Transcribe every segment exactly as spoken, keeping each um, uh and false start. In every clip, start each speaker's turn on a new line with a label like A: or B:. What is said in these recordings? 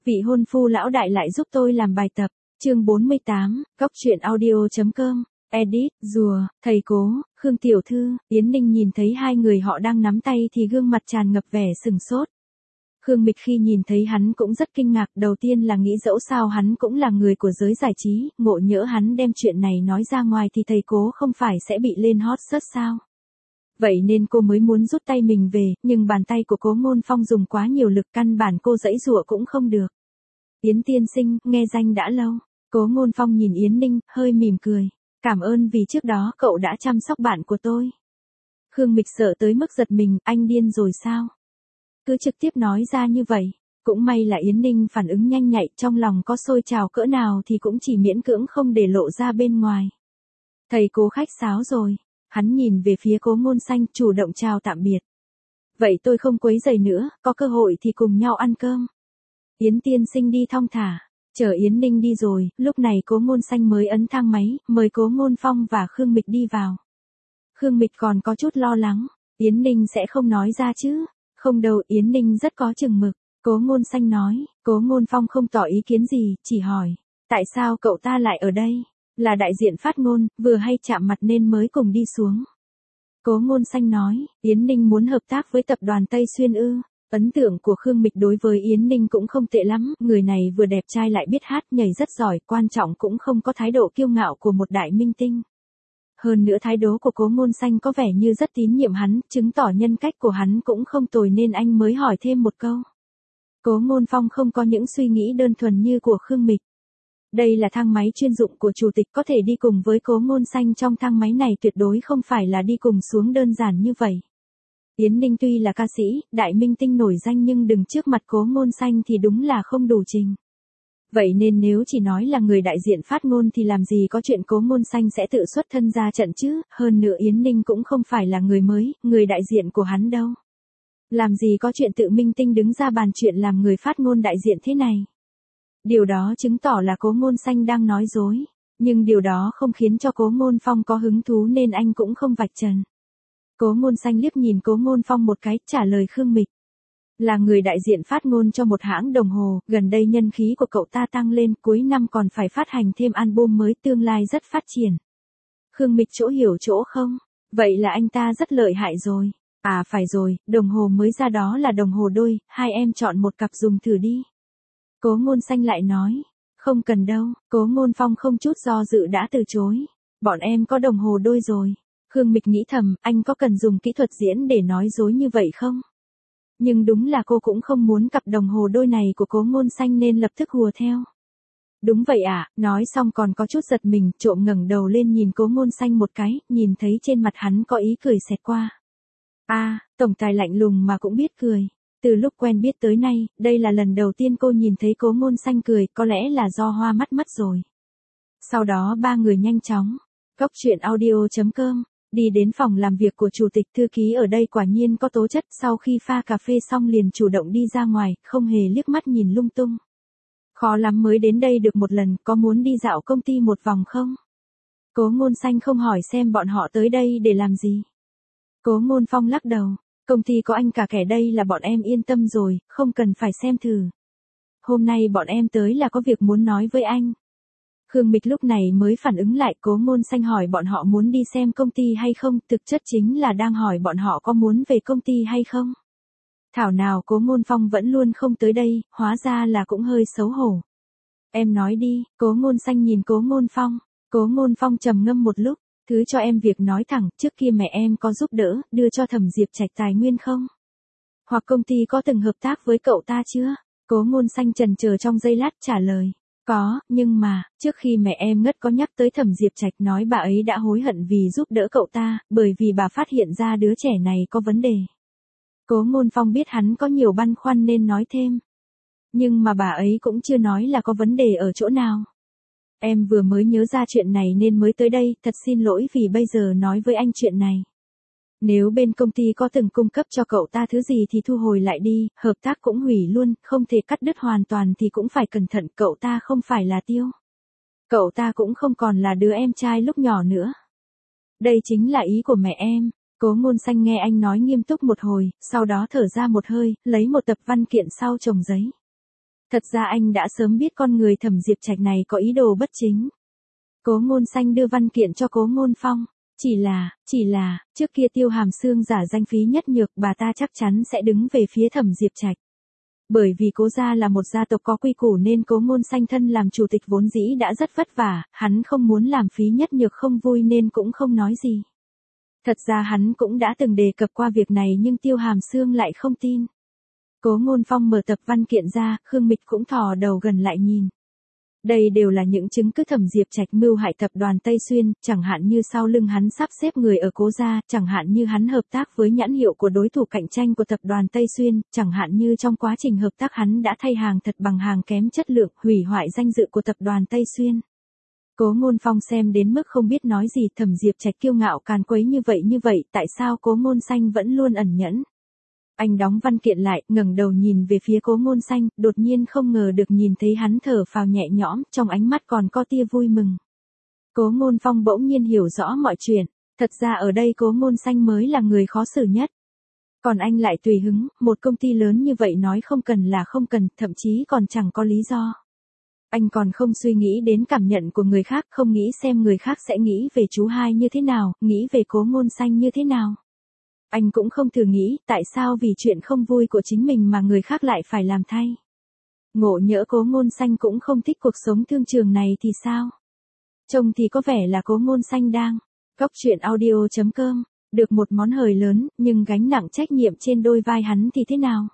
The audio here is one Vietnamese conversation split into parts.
A: Vị hôn phu lão đại lại giúp tôi làm bài tập. Chương bốn mươi tám, Cóc truyện audio chấm com. Edit, rùa, thầy cố, Khương tiểu thư, Yến Ninh nhìn thấy hai người họ đang nắm tay thì gương mặt tràn ngập vẻ sừng sốt. Khương Mịch khi nhìn thấy hắn cũng rất kinh ngạc, đầu tiên là nghĩ dẫu sao hắn cũng là người của giới giải trí, ngộ nhỡ hắn đem chuyện này nói ra ngoài thì thầy cố không phải sẽ bị lên hot search sao. Vậy nên cô mới muốn rút tay mình về, nhưng bàn tay của Cố Ngôn Phong dùng quá nhiều lực, căn bản cô giãy giụa cũng không được. Yến tiên sinh, nghe danh đã lâu. Cố Ngôn Phong nhìn Yến Ninh, hơi mỉm cười. Cảm ơn vì trước đó cậu đã chăm sóc bạn của tôi. Khương Mịch sợ tới mức giật mình, anh điên rồi sao? Cứ trực tiếp nói ra như vậy. Cũng may là Yến Ninh phản ứng nhanh nhạy, trong lòng có sôi trào cỡ nào thì cũng chỉ miễn cưỡng không để lộ ra bên ngoài. Thầy cố khách sáo rồi. Hắn nhìn về phía Cố Ngôn Xanh, chủ động chào tạm biệt. Vậy tôi không quấy rầy nữa, có cơ hội thì cùng nhau ăn cơm. Yến tiên sinh đi thong thả. Chờ Yến Ninh đi rồi, lúc này Cố Ngôn Xanh mới ấn thang máy, mời Cố Ngôn Phong và Khương Mịch đi vào. Khương Mịch còn có chút lo lắng, Yến Ninh sẽ không nói ra chứ? Không đâu, Yến Ninh rất có chừng mực. Cố Ngôn Xanh nói. Cố Ngôn Phong không tỏ ý kiến gì, chỉ hỏi, tại sao cậu ta lại ở đây? Là đại diện phát ngôn, vừa hay chạm mặt nên mới cùng đi xuống. Cố Ngôn Xanh nói, Yến Ninh muốn hợp tác với tập đoàn Tây Xuyên ư? Ấn tượng của Khương Mịch đối với Yến Ninh cũng không tệ lắm, người này vừa đẹp trai lại biết hát, nhảy rất giỏi, quan trọng cũng không có thái độ kiêu ngạo của một đại minh tinh. Hơn nữa thái độ của Cố Ngôn Xanh có vẻ như rất tín nhiệm hắn, chứng tỏ nhân cách của hắn cũng không tồi nên anh mới hỏi thêm một câu. Cố Ngôn Phong không có những suy nghĩ đơn thuần như của Khương Mịch. Đây là thang máy chuyên dụng của chủ tịch, có thể đi cùng với Cố Ngôn Xanh trong thang máy này tuyệt đối không phải là đi cùng xuống đơn giản như vậy. Yến Ninh tuy là ca sĩ, đại minh tinh nổi danh nhưng đứng trước mặt Cố Ngôn Xanh thì đúng là không đủ trình. Vậy nên nếu chỉ nói là người đại diện phát ngôn thì làm gì có chuyện Cố Ngôn Xanh sẽ tự xuất thân ra trận chứ, hơn nữa Yến Ninh cũng không phải là người mới, người đại diện của hắn đâu. Làm gì có chuyện tự minh tinh đứng ra bàn chuyện làm người phát ngôn đại diện thế này. Điều đó chứng tỏ là Cố Ngôn Xanh đang nói dối, nhưng điều đó không khiến cho Cố Ngôn Phong có hứng thú nên anh cũng không vạch trần. Cố Ngôn Xanh liếc nhìn Cố Ngôn Phong một cái, trả lời Khương Mịch. Là người đại diện phát ngôn cho một hãng đồng hồ, gần đây nhân khí của cậu ta tăng lên, cuối năm còn phải phát hành thêm album mới, tương lai rất phát triển. Khương Mịch chỗ hiểu chỗ không? Vậy là anh ta rất lợi hại rồi. À phải rồi, đồng hồ mới ra đó là đồng hồ đôi, hai em chọn một cặp dùng thử đi. Cố Ngôn Xanh lại nói, không cần đâu. Cố Ngôn Phong không chút do dự đã từ chối. Bọn em có đồng hồ đôi rồi. Khương Mịch nghĩ thầm, anh có cần dùng kỹ thuật diễn để nói dối như vậy không? Nhưng đúng là cô cũng không muốn cặp đồng hồ đôi này của Cố Ngôn Xanh nên lập tức hùa theo. Đúng vậy ạ, à, nói xong còn có chút giật mình, trộm ngẩng đầu lên nhìn Cố Ngôn Xanh một cái, nhìn thấy trên mặt hắn có ý cười xẹt qua. A, à, tổng tài lạnh lùng mà cũng biết cười. Từ lúc quen biết tới nay, đây là lần đầu tiên cô nhìn thấy Cố Ngôn Xanh cười, có lẽ là do hoa mắt mất rồi. Sau đó ba người nhanh chóng, Cóc truyện audio chấm com, đi đến phòng làm việc của chủ tịch. Thư ký ở đây quả nhiên có tố chất, sau khi pha cà phê xong liền chủ động đi ra ngoài, không hề liếc mắt nhìn lung tung. Khó lắm mới đến đây được một lần, có muốn đi dạo công ty một vòng không? Cố Ngôn Xanh không hỏi xem bọn họ tới đây để làm gì. Cố Ngôn Phong lắc đầu. Công ty có anh cả kẻ đây là bọn em yên tâm rồi, không cần phải xem thử. Hôm nay bọn em tới là có việc muốn nói với anh. Khương Mịch lúc này mới phản ứng lại, Cố Ngôn Xanh hỏi bọn họ muốn đi xem công ty hay không, thực chất chính là đang hỏi bọn họ có muốn về công ty hay không. Thảo nào Cố Ngôn Phong vẫn luôn không tới đây, hóa ra là cũng hơi xấu hổ. Em nói đi. Cố Ngôn Xanh nhìn Cố Ngôn Phong. Cố Ngôn Phong trầm ngâm một lúc. Thứ cho em việc nói thẳng, trước kia mẹ em có giúp đỡ, đưa cho Thẩm Diệp Trạch tài nguyên không? Hoặc công ty có từng hợp tác với cậu ta chưa? Cố Ngôn Xanh chần chờ trong giây lát trả lời. Có, nhưng mà, trước khi mẹ em ngất có nhắc tới Thẩm Diệp Trạch, nói bà ấy đã hối hận vì giúp đỡ cậu ta, bởi vì bà phát hiện ra đứa trẻ này có vấn đề. Cố Ngôn Phong biết hắn có nhiều băn khoăn nên nói thêm. Nhưng mà bà ấy cũng chưa nói là có vấn đề ở chỗ nào. Em vừa mới nhớ ra chuyện này nên mới tới đây, thật xin lỗi vì bây giờ nói với anh chuyện này. Nếu bên công ty có từng cung cấp cho cậu ta thứ gì thì thu hồi lại đi, hợp tác cũng hủy luôn, không thể cắt đứt hoàn toàn thì cũng phải cẩn thận, cậu ta không phải là Tiêu. Cậu ta cũng không còn là đứa em trai lúc nhỏ nữa. Đây chính là ý của mẹ em. Cố Ngôn Xanh nghe anh nói nghiêm túc một hồi, sau đó thở ra một hơi, lấy một tập văn kiện sau chồng giấy. Thật ra anh đã sớm biết con người Thẩm Diệp Trạch này có ý đồ bất chính. Cố Ngôn Xanh đưa văn kiện cho Cố Ngôn Phong. Chỉ là, chỉ là, trước kia Tiêu Hàm Sương giả danh Phí Nhất Nhược, bà ta chắc chắn sẽ đứng về phía Thẩm Diệp Trạch. Bởi vì Cố gia là một gia tộc có quy củ nên Cố Ngôn Xanh thân làm chủ tịch vốn dĩ đã rất vất vả, hắn không muốn làm Phí Nhất Nhược không vui nên cũng không nói gì. Thật ra hắn cũng đã từng đề cập qua việc này nhưng Tiêu Hàm Sương lại không tin. Cố Ngôn Phong mở tập văn kiện ra, Khương Mịch cũng thò đầu gần lại nhìn. Đây đều là những chứng cứ Thẩm Diệp Trạch mưu hại tập đoàn Tây Xuyên, chẳng hạn như sau lưng hắn sắp xếp người ở Cố gia, chẳng hạn như hắn hợp tác với nhãn hiệu của đối thủ cạnh tranh của tập đoàn Tây Xuyên, chẳng hạn như trong quá trình hợp tác hắn đã thay hàng thật bằng hàng kém chất lượng, hủy hoại danh dự của tập đoàn Tây Xuyên. Cố Ngôn Phong xem đến mức không biết nói gì, Thẩm Diệp Trạch kiêu ngạo càn quấy như vậy như vậy, tại sao Cố Ngôn Xanh vẫn luôn ẩn nhẫn? Anh đóng văn kiện lại, ngẩng đầu nhìn về phía Cố Ngôn Xanh, đột nhiên không ngờ được nhìn thấy hắn thở phào nhẹ nhõm, trong ánh mắt còn có tia vui mừng. Cố Ngôn Phong bỗng nhiên hiểu rõ mọi chuyện, thật ra ở đây Cố Ngôn Xanh mới là người khó xử nhất. Còn anh lại tùy hứng, một công ty lớn như vậy nói không cần là không cần, thậm chí còn chẳng có lý do. Anh còn không suy nghĩ đến cảm nhận của người khác, không nghĩ xem người khác sẽ nghĩ về chú hai như thế nào, nghĩ về Cố Ngôn Xanh như thế nào. Anh cũng không thử nghĩ, tại sao vì chuyện không vui của chính mình mà người khác lại phải làm thay. Ngộ nhỡ Cố Ngôn Xanh cũng không thích cuộc sống thương trường này thì sao? Trông thì có vẻ là Cố Ngôn Xanh đang Cóc Truyện Audio chấm com, được một món hời lớn, nhưng gánh nặng trách nhiệm trên đôi vai hắn thì thế nào?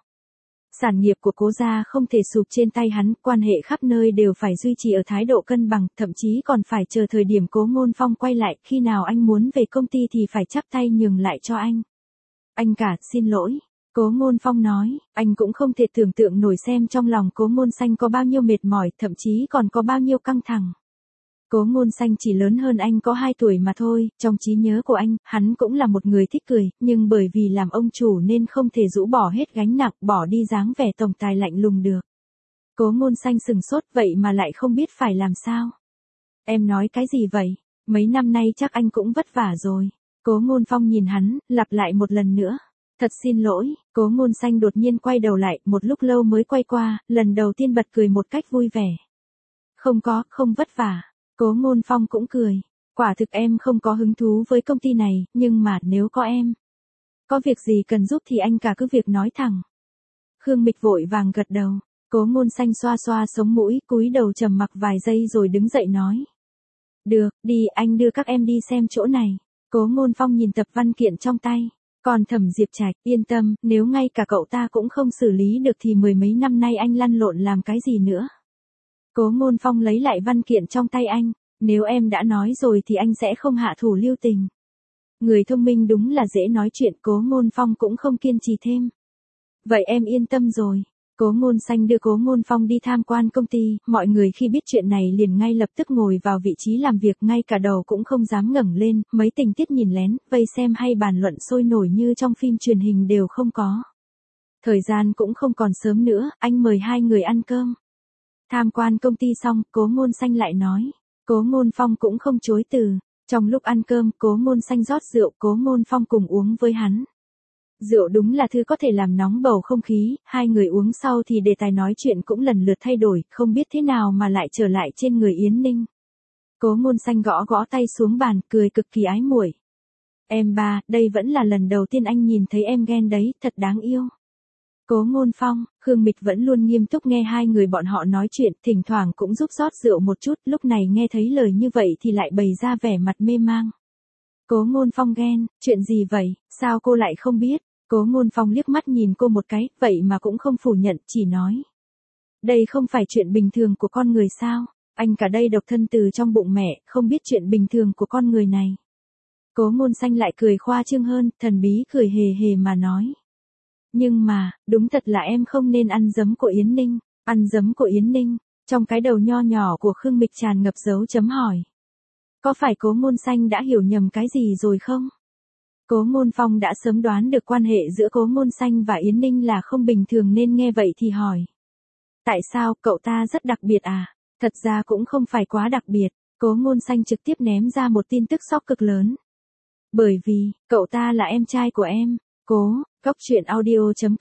A: Sản nghiệp của Cố gia không thể sụp trên tay hắn, quan hệ khắp nơi đều phải duy trì ở thái độ cân bằng, thậm chí còn phải chờ thời điểm Cố Ngôn Phong quay lại, khi nào anh muốn về công ty thì phải chắp tay nhường lại cho anh. Anh cả, xin lỗi. Cố Ngôn Phong nói, anh cũng không thể tưởng tượng nổi xem trong lòng Cố Ngôn Xanh có bao nhiêu mệt mỏi, thậm chí còn có bao nhiêu căng thẳng. Cố Ngôn Xanh chỉ lớn hơn anh có hai tuổi mà thôi, trong trí nhớ của anh, hắn cũng là một người thích cười, nhưng bởi vì làm ông chủ nên không thể rũ bỏ hết gánh nặng, bỏ đi dáng vẻ tổng tài lạnh lùng được. Cố Ngôn Xanh sừng sốt, vậy mà lại không biết phải làm sao. Em nói cái gì vậy? Mấy năm nay chắc anh cũng vất vả rồi. Cố Ngôn Phong nhìn hắn, lặp lại một lần nữa. Thật xin lỗi. Cố Ngôn Xanh đột nhiên quay đầu lại, một lúc lâu mới quay qua, lần đầu tiên bật cười một cách vui vẻ. Không có, không vất vả. Cố Ngôn Phong cũng cười. Quả thực em không có hứng thú với công ty này, nhưng mà nếu có em, có việc gì cần giúp thì anh cả cứ việc nói thẳng. Khương Mịch vội vàng gật đầu. Cố Ngôn Xanh xoa xoa sống mũi, cúi đầu trầm mặc vài giây rồi đứng dậy nói. Được, đi, anh đưa các em đi xem chỗ này. Cố Ngôn Phong nhìn tập văn kiện trong tay. Còn Thẩm Diệp Trạch, yên tâm, nếu ngay cả cậu ta cũng không xử lý được thì mười mấy năm nay anh lăn lộn làm cái gì nữa. Cố Ngôn Phong lấy lại văn kiện trong tay anh. Nếu em đã nói rồi thì anh sẽ không hạ thủ lưu tình. Người thông minh đúng là dễ nói chuyện, Cố Ngôn Phong cũng không kiên trì thêm. Vậy em yên tâm rồi. Cố Ngôn Xanh đưa Cố Ngôn Phong đi tham quan công ty, mọi người khi biết chuyện này liền ngay lập tức ngồi vào vị trí làm việc, ngay cả đầu cũng không dám ngẩng lên, mấy tình tiết nhìn lén, vây xem hay bàn luận sôi nổi như trong phim truyền hình đều không có. Thời gian cũng không còn sớm nữa, anh mời hai người ăn cơm. Tham quan công ty xong, Cố Ngôn Xanh lại nói. Cố Ngôn Phong cũng không chối từ. Trong lúc ăn cơm, Cố Ngôn Xanh rót rượu, Cố Ngôn Phong cùng uống với hắn. Rượu đúng là thứ có thể làm nóng bầu không khí, hai người uống sau thì đề tài nói chuyện cũng lần lượt thay đổi, không biết thế nào mà lại trở lại trên người Yến Ninh. Cố Ngôn Xanh gõ gõ tay xuống bàn, cười cực kỳ ái muội. Em ba, đây vẫn là lần đầu tiên anh nhìn thấy em ghen đấy, thật đáng yêu. Cố Ngôn Phong, Khương Mịch vẫn luôn nghiêm túc nghe hai người bọn họ nói chuyện, thỉnh thoảng cũng giúp rót rượu một chút, lúc này nghe thấy lời như vậy thì lại bày ra vẻ mặt mê mang. Cố Ngôn Phong ghen, chuyện gì vậy, sao cô lại không biết? Cố Ngôn Phong liếc mắt nhìn cô một cái, vậy mà cũng không phủ nhận, chỉ nói. Đây không phải chuyện bình thường của con người sao, anh cả đây độc thân từ trong bụng mẹ, không biết chuyện bình thường của con người này. Cố Ngôn Xanh lại cười khoa trương hơn, thần bí cười hề hề mà nói. Nhưng mà, đúng thật là em không nên ăn giấm của Yến Ninh, ăn giấm của Yến Ninh, trong cái đầu nho nhỏ của Khương Mịch tràn ngập dấu chấm hỏi. Có phải Cố Ngôn Xanh đã hiểu nhầm cái gì rồi không? Cố Ngôn Phong đã sớm đoán được quan hệ giữa Cố Ngôn Xanh và Yến Ninh là không bình thường nên nghe vậy thì hỏi. Tại sao, cậu ta rất đặc biệt à? Thật ra cũng không phải quá đặc biệt, Cố Ngôn Xanh trực tiếp ném ra một tin tức sốc cực lớn. Bởi vì, cậu ta là em trai của em, Cố, Cóc Truyện Audio chấm com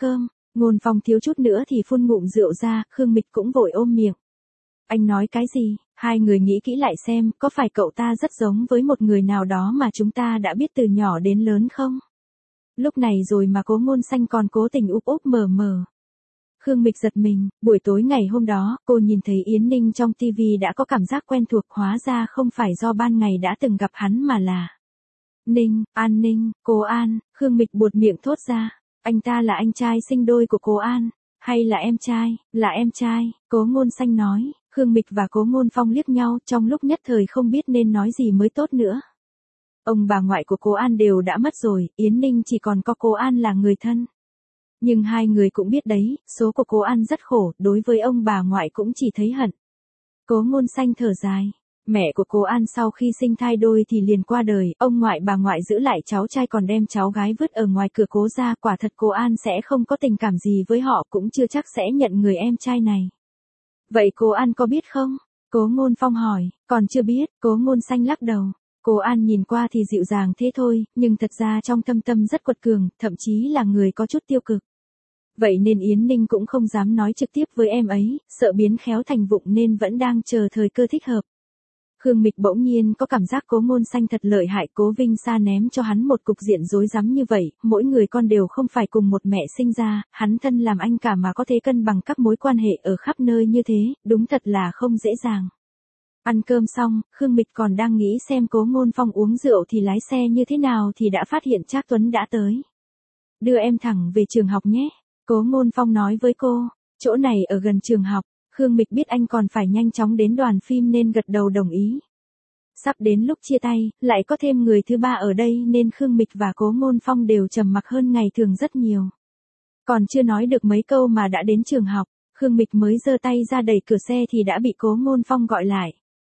A: Ngôn Phong thiếu chút nữa thì phun ngụm rượu ra, Khương Mịch cũng vội ôm miệng. Anh nói cái gì? Hai người nghĩ kỹ lại xem, có phải cậu ta rất giống với một người nào đó mà chúng ta đã biết từ nhỏ đến lớn không? Lúc này rồi mà Cố Ngôn Xanh còn cố tình úp úp mở mở. Khương Mịch giật mình, buổi tối ngày hôm đó, cô nhìn thấy Yến Ninh trong tivi đã có cảm giác quen thuộc, hóa ra không phải do ban ngày đã từng gặp hắn mà là Ninh, An Ninh, Cố An. Khương Mịch buột miệng thốt ra, anh ta là anh trai sinh đôi của Cố An, hay là em trai? Là em trai, Cố Ngôn Xanh nói. Khương Mịch và Cố Ngôn Phong liếc nhau, trong lúc nhất thời không biết nên nói gì mới tốt nữa. Ông bà ngoại của Cố An đều đã mất rồi, Yến Ninh chỉ còn có Cố An là người thân. Nhưng hai người cũng biết đấy, số của Cố An rất khổ, đối với ông bà ngoại cũng chỉ thấy hận. Cố Ngôn Xanh thở dài. Mẹ của Cố An sau khi sinh thai đôi thì liền qua đời, ông ngoại bà ngoại giữ lại cháu trai còn đem cháu gái vứt ở ngoài cửa Cố gia, quả thật Cố An sẽ không có tình cảm gì với họ, cũng chưa chắc sẽ nhận người em trai này. Vậy Cố An có biết không? Cố Ngôn Phong hỏi. Còn chưa biết, Cố Ngôn Xanh lắc đầu. Cố An nhìn qua thì dịu dàng thế thôi, nhưng thật ra trong thâm tâm rất quật cường, thậm chí là người có chút tiêu cực. Vậy nên Yến Ninh cũng không dám nói trực tiếp với em ấy, sợ biến khéo thành vụng nên vẫn đang chờ thời cơ thích hợp. Khương Mịch bỗng nhiên có cảm giác Cố Ngôn Xanh thật lợi hại, Cố Vinh Sa ném cho hắn một cục diện rối rắm như vậy, mỗi người con đều không phải cùng một mẹ sinh ra, hắn thân làm anh cả mà có thể cân bằng các mối quan hệ ở khắp nơi như thế, đúng thật là không dễ dàng. Ăn cơm xong, Khương Mịch còn đang nghĩ xem Cố Ngôn Phong uống rượu thì lái xe như thế nào thì đã phát hiện Trác Tuấn đã tới. Đưa em thẳng về trường học nhé, Cố Ngôn Phong nói với cô, chỗ này ở gần trường học. Khương Mịch biết anh còn phải nhanh chóng đến đoàn phim nên gật đầu đồng ý. Sắp đến lúc chia tay, lại có thêm người thứ ba ở đây nên Khương Mịch và Cố Ngôn Phong đều trầm mặc hơn ngày thường rất nhiều. Còn chưa nói được mấy câu mà đã đến trường học, Khương Mịch mới giơ tay ra đẩy cửa xe thì đã bị Cố Ngôn Phong gọi lại.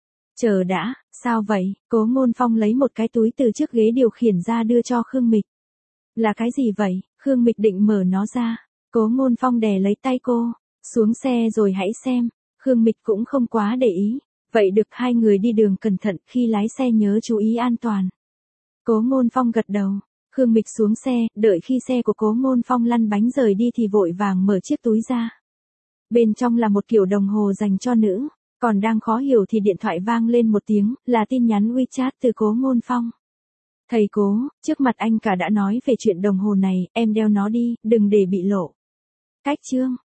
A: Chờ đã, sao vậy? Cố Ngôn Phong lấy một cái túi từ trước ghế điều khiển ra đưa cho Khương Mịch. Là cái gì vậy? Khương Mịch định mở nó ra. Cố Ngôn Phong đè lấy tay cô. Xuống xe rồi hãy xem. Khương Mịch cũng không quá để ý. Vậy được, hai người đi đường cẩn thận, khi lái xe nhớ chú ý an toàn. Cố Ngôn Phong gật đầu. Khương Mịch xuống xe, đợi khi xe của Cố Ngôn Phong lăn bánh rời đi thì vội vàng mở chiếc túi ra. Bên trong là một kiểu đồng hồ dành cho nữ. Còn đang khó hiểu thì điện thoại vang lên một tiếng, là tin nhắn WeChat từ Cố Ngôn Phong. Thầy Cố, trước mặt anh cả đã nói về chuyện đồng hồ này, em đeo nó đi, đừng để bị lộ. Cách chương.